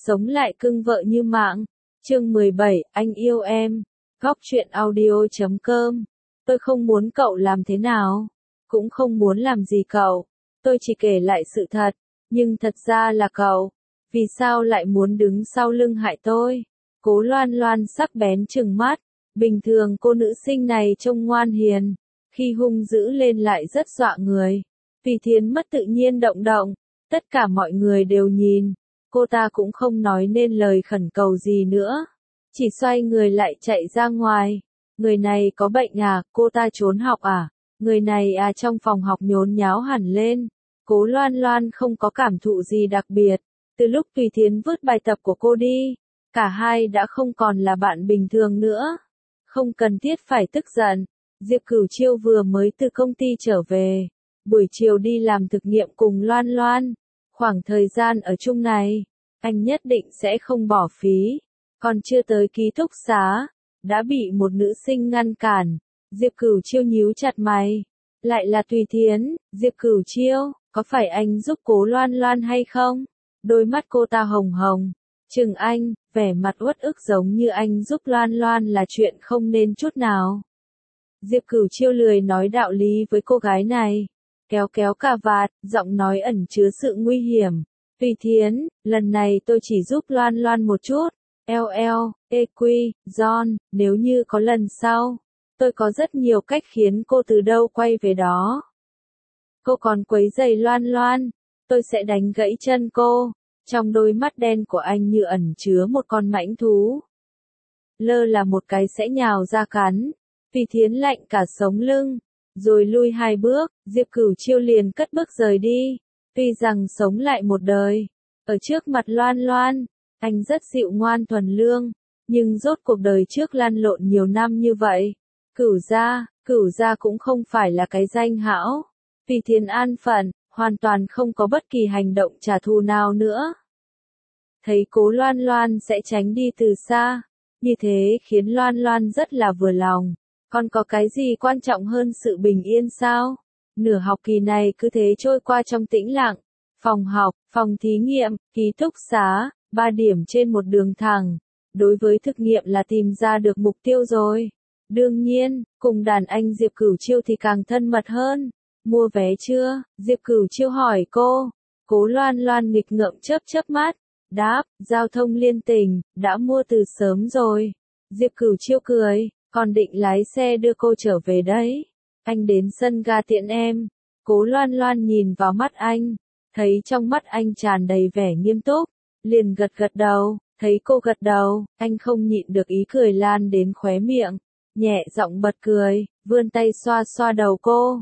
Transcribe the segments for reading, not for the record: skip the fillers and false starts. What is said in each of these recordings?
Sống lại cưng vợ như mạng. Chương 17, anh yêu em. Góc truyện audio.com. Tôi không muốn cậu làm thế nào. Cũng không muốn làm gì cậu. Tôi chỉ kể lại sự thật. Nhưng thật ra là cậu. Vì sao lại muốn đứng sau lưng hại tôi? Cố Loan Loan sắc bén trừng mắt. Bình thường cô nữ sinh này trông ngoan hiền. Khi hung dữ lên lại rất dọa người. Vì Thiến mất tự nhiên động động. Tất cả mọi người đều nhìn. Cô ta cũng không nói nên lời khẩn cầu gì nữa. Chỉ xoay người lại chạy ra ngoài. Người này có bệnh à, cô ta trốn học à? Người này à, trong phòng học nhốn nháo hẳn lên. Cố Loan Loan không có cảm thụ gì đặc biệt. Từ lúc Tùy Thiến vứt bài tập của cô đi, cả hai đã không còn là bạn bình thường nữa. Không cần thiết phải tức giận. Diệp Cửu Chiêu vừa mới từ công ty trở về. Buổi chiều đi làm thực nghiệm cùng Loan Loan. Khoảng thời gian ở chung này, anh nhất định sẽ không bỏ phí. Còn chưa tới ký túc xá, đã bị một nữ sinh ngăn cản. Diệp Cửu Chiêu nhíu chặt mày. Lại là Tùy Thiến. Diệp Cửu Chiêu, có phải anh giúp Cố Loan Loan hay không? Đôi mắt cô ta hồng hồng. Chừng anh, vẻ mặt uất ức giống như anh giúp Loan Loan là chuyện không nên chút nào. Diệp Cửu Chiêu lười nói đạo lý với cô gái này. Kéo kéo cà vạt, giọng nói ẩn chứa sự nguy hiểm. Tùy Thiến, lần này tôi chỉ giúp Loan Loan một chút. EQ, John, nếu như có lần sau, tôi có rất nhiều cách khiến cô từ đâu quay về đó. Cô còn quấy rầy Loan Loan, tôi sẽ đánh gãy chân cô. Trong đôi mắt đen của anh như ẩn chứa một con mãnh thú. Lơ là một cái sẽ nhào ra cắn. Tùy Thiến lạnh cả sống lưng. Rồi lui 2 bước, Diệp Cửu Chiêu liền cất bước rời đi. Tuy rằng sống lại một đời, ở trước mặt Loan Loan, anh rất dịu ngoan thuần lương, nhưng rốt cuộc đời trước lăn lộn nhiều năm như vậy. Cửu gia cũng không phải là cái danh hão. Tùy Thiến an phận, hoàn toàn không có bất kỳ hành động trả thù nào nữa. Thấy Cố Loan Loan sẽ tránh đi từ xa, như thế khiến Loan Loan rất là vừa lòng. Còn có cái gì quan trọng hơn sự bình yên sao? Nửa học kỳ này cứ thế trôi qua trong tĩnh lặng. Phòng học, phòng thí nghiệm, ký túc xá, 3 điểm trên một đường thẳng. Đối với thực nghiệm là tìm ra được mục tiêu rồi. Đương nhiên, cùng đàn anh Diệp Cửu Chiêu thì càng thân mật hơn. Mua vé chưa? Diệp Cửu Chiêu hỏi cô. Cố Loan Loan nghịch ngợm chớp mắt. Đáp, giao thông liên tỉnh, đã mua từ sớm rồi. Diệp Cửu Chiêu cười. Còn định lái xe đưa cô trở về đấy. Anh đến sân ga tiện em. Cố Loan Loan nhìn vào mắt anh. Thấy trong mắt anh tràn đầy vẻ nghiêm túc. Liền gật đầu. Thấy cô gật đầu, anh không nhịn được ý cười lan đến khóe miệng. Nhẹ giọng bật cười, vươn tay xoa xoa đầu cô.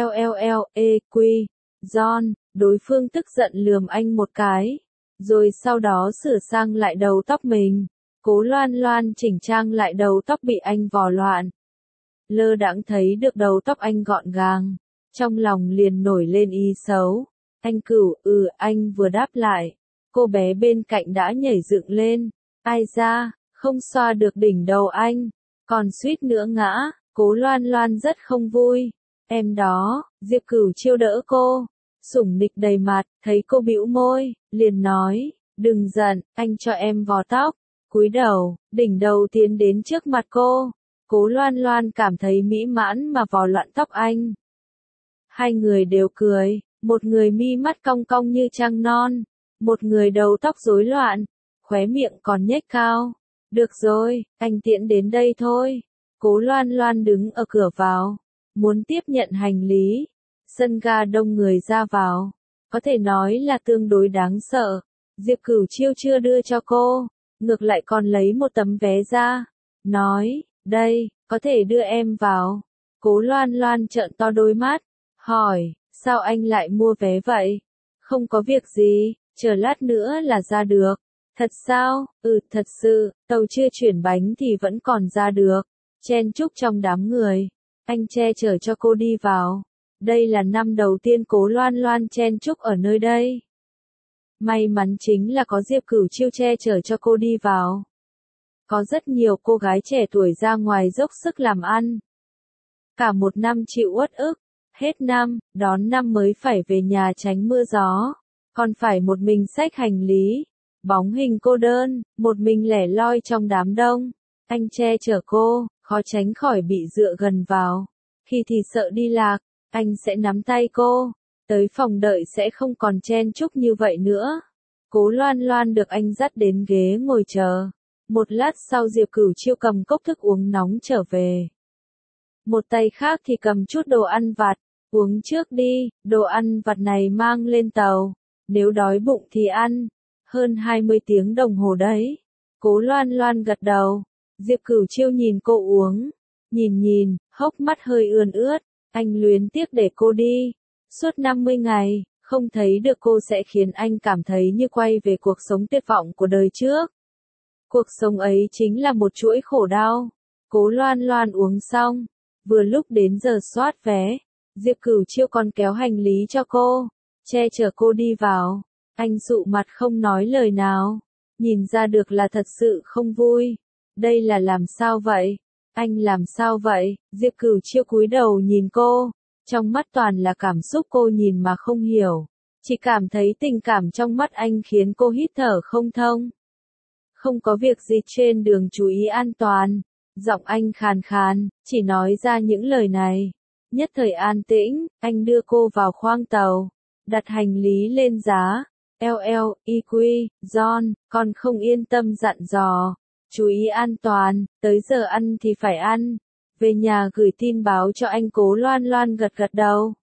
EQ, John, đối phương tức giận lườm anh một cái. Rồi sau đó sửa sang lại đầu tóc mình. Cố Loan Loan chỉnh trang lại đầu tóc bị anh vò loạn. Lơ đãng thấy được đầu tóc anh gọn gàng. Trong lòng liền nổi lên ý xấu. Anh Cửu, anh vừa đáp lại. Cô bé bên cạnh đã nhảy dựng lên. Ai ra, không xoa được đỉnh đầu anh. Còn suýt nữa ngã. Cố Loan Loan rất không vui. Em đó, Diệp Cửu Chiêu đỡ cô. Sủng nịch đầy mặt, thấy cô bĩu môi, liền nói. Đừng giận, anh cho em vò tóc. Cúi đầu, đỉnh đầu tiến đến trước mặt cô. Cố Loan Loan cảm thấy mỹ mãn mà vò loạn tóc anh. Hai người đều cười, một người mi mắt cong cong như trăng non, một người đầu tóc rối loạn, khóe miệng còn nhếch cao. Được rồi, anh tiễn đến đây thôi. Cố Loan Loan đứng ở cửa vào, muốn tiếp nhận hành lý. Sân ga đông người ra vào, có thể nói là tương đối đáng sợ. Diệp Cửu Chiêu chưa đưa cho cô. Ngược lại còn lấy một tấm vé ra. Nói, đây, có thể đưa em vào. Cố Loan Loan trợn to đôi mắt. Hỏi, sao anh lại mua vé vậy? Không có việc gì, chờ lát nữa là ra được. Thật sao? Thật sự, tàu chưa chuyển bánh thì vẫn còn ra được. Chen chúc trong đám người. Anh che chở cho cô đi vào. Đây là năm đầu tiên Cố Loan Loan chen chúc ở nơi đây. May mắn chính là có Diệp Cửu Chiêu che chở cho cô đi vào. Có rất nhiều cô gái trẻ tuổi ra ngoài dốc sức làm ăn. Cả một năm chịu uất ức. Hết năm, đón năm mới phải về nhà tránh mưa gió. Còn phải một mình xách hành lý. Bóng hình cô đơn, một mình lẻ loi trong đám đông. Anh che chở cô, khó tránh khỏi bị dựa gần vào. Khi thì sợ đi lạc, anh sẽ nắm tay cô. Tới phòng đợi sẽ không còn chen chúc như vậy nữa. Cố Loan Loan được anh dắt đến ghế ngồi chờ. Một lát sau Diệp Cửu Chiêu cầm cốc thức uống nóng trở về. Một tay khác thì cầm chút đồ ăn vặt. Uống trước đi, đồ ăn vặt này mang lên tàu. Nếu đói bụng thì ăn. Hơn 20 tiếng đồng hồ đấy. Cố Loan Loan gật đầu. Diệp Cửu Chiêu nhìn cô uống. Nhìn, hốc mắt hơi ươn ướt. Anh luyến tiếc để cô đi. Suốt 50 ngày, không thấy được cô sẽ khiến anh cảm thấy như quay về cuộc sống tuyệt vọng của đời trước. Cuộc sống ấy chính là một chuỗi khổ đau. Cố Loan Loan uống xong. Vừa lúc đến giờ soát vé. Diệp Cửu Chiêu còn kéo hành lý cho cô. Che chở cô đi vào. Anh sụ mặt không nói lời nào. Nhìn ra được là thật sự không vui. Đây là làm sao vậy? Anh làm sao vậy? Diệp Cửu Chiêu cúi đầu nhìn cô. Trong mắt toàn là cảm xúc cô nhìn mà không hiểu. Chỉ cảm thấy tình cảm trong mắt anh khiến cô hít thở không thông. Không có việc gì trên đường chú ý an toàn. Giọng anh khàn khàn, chỉ nói ra những lời này. Nhất thời an tĩnh, anh đưa cô vào khoang tàu. Đặt hành lý lên giá. EQ, John, còn không yên tâm dặn dò. Chú ý an toàn, tới giờ ăn thì phải ăn. Về nhà gửi tin báo cho anh. Cố Loan Loan gật gật đầu.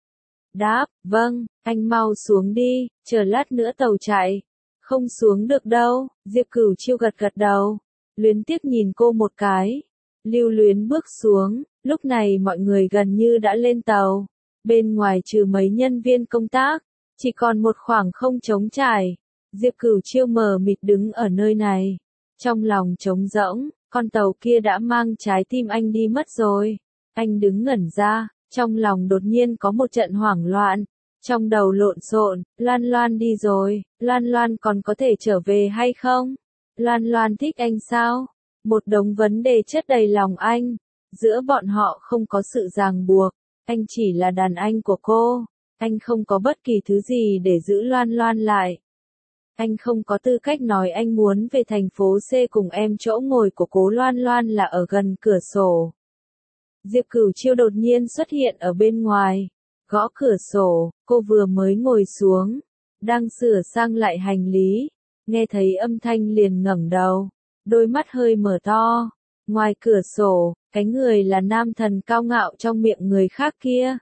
Đáp, vâng, anh mau xuống đi, chờ lát nữa tàu chạy. Không xuống được đâu, Diệp Cửu Chiêu gật gật đầu. Luyến tiếc nhìn cô một cái. Lưu luyến bước xuống, lúc này mọi người gần như đã lên tàu. Bên ngoài trừ mấy nhân viên công tác, chỉ còn một khoảng không trống trải. Diệp Cửu Chiêu mờ mịt đứng ở nơi này. Trong lòng trống rỗng, con tàu kia đã mang trái tim anh đi mất rồi. Anh đứng ngẩn ra, trong lòng đột nhiên có một trận hoảng loạn. Trong đầu lộn xộn, Loan Loan đi rồi, Loan Loan còn có thể trở về hay không? Loan Loan thích anh sao? Một đống vấn đề chất đầy lòng anh. Giữa bọn họ không có sự ràng buộc. Anh chỉ là đàn anh của cô. Anh không có bất kỳ thứ gì để giữ Loan Loan lại. Anh không có tư cách nói anh muốn về thành phố C cùng em. Chỗ ngồi của Cố Loan Loan là ở gần cửa sổ. Diệp Cửu Chiêu đột nhiên xuất hiện ở bên ngoài. Gõ cửa sổ, cô vừa mới ngồi xuống. Đang sửa sang lại hành lý. Nghe thấy âm thanh liền ngẩng đầu. Đôi mắt hơi mở to. Ngoài cửa sổ, cái người là nam thần cao ngạo trong miệng người khác kia.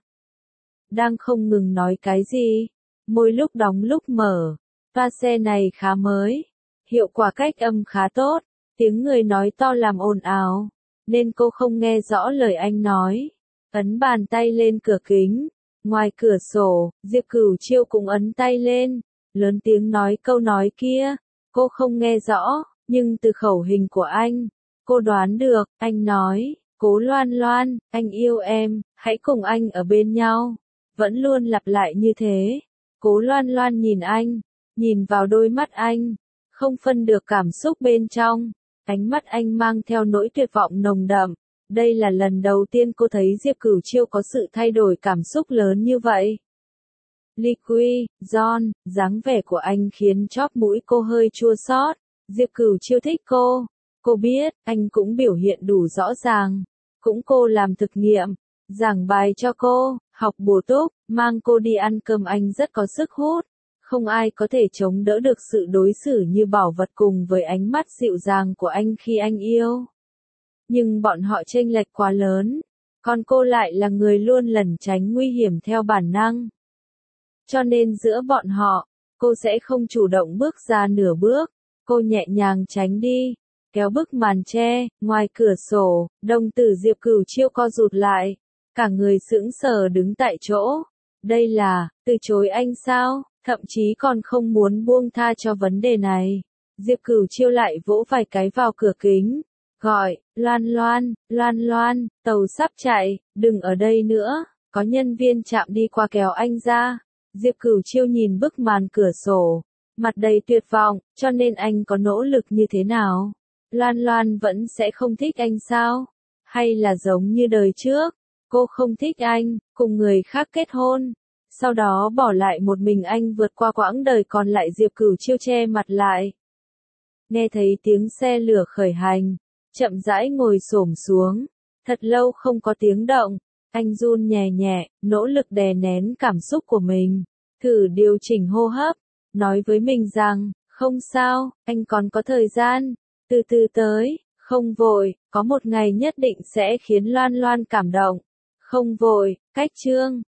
Đang không ngừng nói cái gì. Môi lúc đóng lúc mở. Toa xe này khá mới. Hiệu quả cách âm khá tốt. Tiếng người nói to làm ồn ào. Nên cô không nghe rõ lời anh nói. Ấn bàn tay lên cửa kính. Ngoài cửa sổ, Diệp Cửu Chiêu cũng ấn tay lên. Lớn tiếng nói câu nói kia. Cô không nghe rõ, nhưng từ khẩu hình của anh, cô đoán được. Anh nói, Cố Loan Loan, anh yêu em, hãy cùng anh ở bên nhau. Vẫn luôn lặp lại như thế. Cố Loan Loan nhìn anh, nhìn vào đôi mắt anh, không phân được cảm xúc bên trong. Ánh mắt anh mang theo nỗi tuyệt vọng nồng đậm. Đây là lần đầu tiên cô thấy Diệp Cửu Chiêu có sự thay đổi cảm xúc lớn như vậy. Liqui, John, dáng vẻ của anh khiến chóp mũi cô hơi chua xót. Diệp Cửu Chiêu thích cô. Cô biết, anh cũng biểu hiện đủ rõ ràng. Cũng cô làm thực nghiệm, giảng bài cho cô, học bổ túc, mang cô đi ăn cơm. Anh rất có sức hút. Không ai có thể chống đỡ được sự đối xử như bảo vật cùng với ánh mắt dịu dàng của anh khi anh yêu. Nhưng bọn họ chênh lệch quá lớn. Còn cô lại là người luôn lẩn tránh nguy hiểm theo bản năng. Cho nên giữa bọn họ, cô sẽ không chủ động bước ra nửa bước. Cô nhẹ nhàng tránh đi, kéo bức màn che. Ngoài cửa sổ, đồng tử Diệp Cửu Chiêu co rụt lại. Cả người sững sờ đứng tại chỗ. Đây là, từ chối anh sao? Thậm chí còn không muốn buông tha cho vấn đề này. Diệp Cửu Chiêu lại vỗ vài cái vào cửa kính. Gọi, Loan Loan, Loan Loan, tàu sắp chạy, đừng ở đây nữa. Có nhân viên trạm đi qua kéo anh ra. Diệp Cửu Chiêu nhìn bức màn cửa sổ. Mặt đầy tuyệt vọng, cho nên anh có nỗ lực như thế nào? Loan Loan vẫn sẽ không thích anh sao? Hay là giống như đời trước? Cô không thích anh, cùng người khác kết hôn. Sau đó bỏ lại một mình anh vượt qua quãng đời còn lại. Diệp Cửu Chiêu che mặt lại. Nghe thấy tiếng xe lửa khởi hành, chậm rãi ngồi xổm xuống. Thật lâu không có tiếng động, anh run nhẹ nhẹ, nỗ lực đè nén cảm xúc của mình, thử điều chỉnh hô hấp, nói với mình rằng, không sao, anh còn có thời gian, từ từ tới, không vội, có một ngày nhất định sẽ khiến Loan Loan cảm động. Không vội, cách chương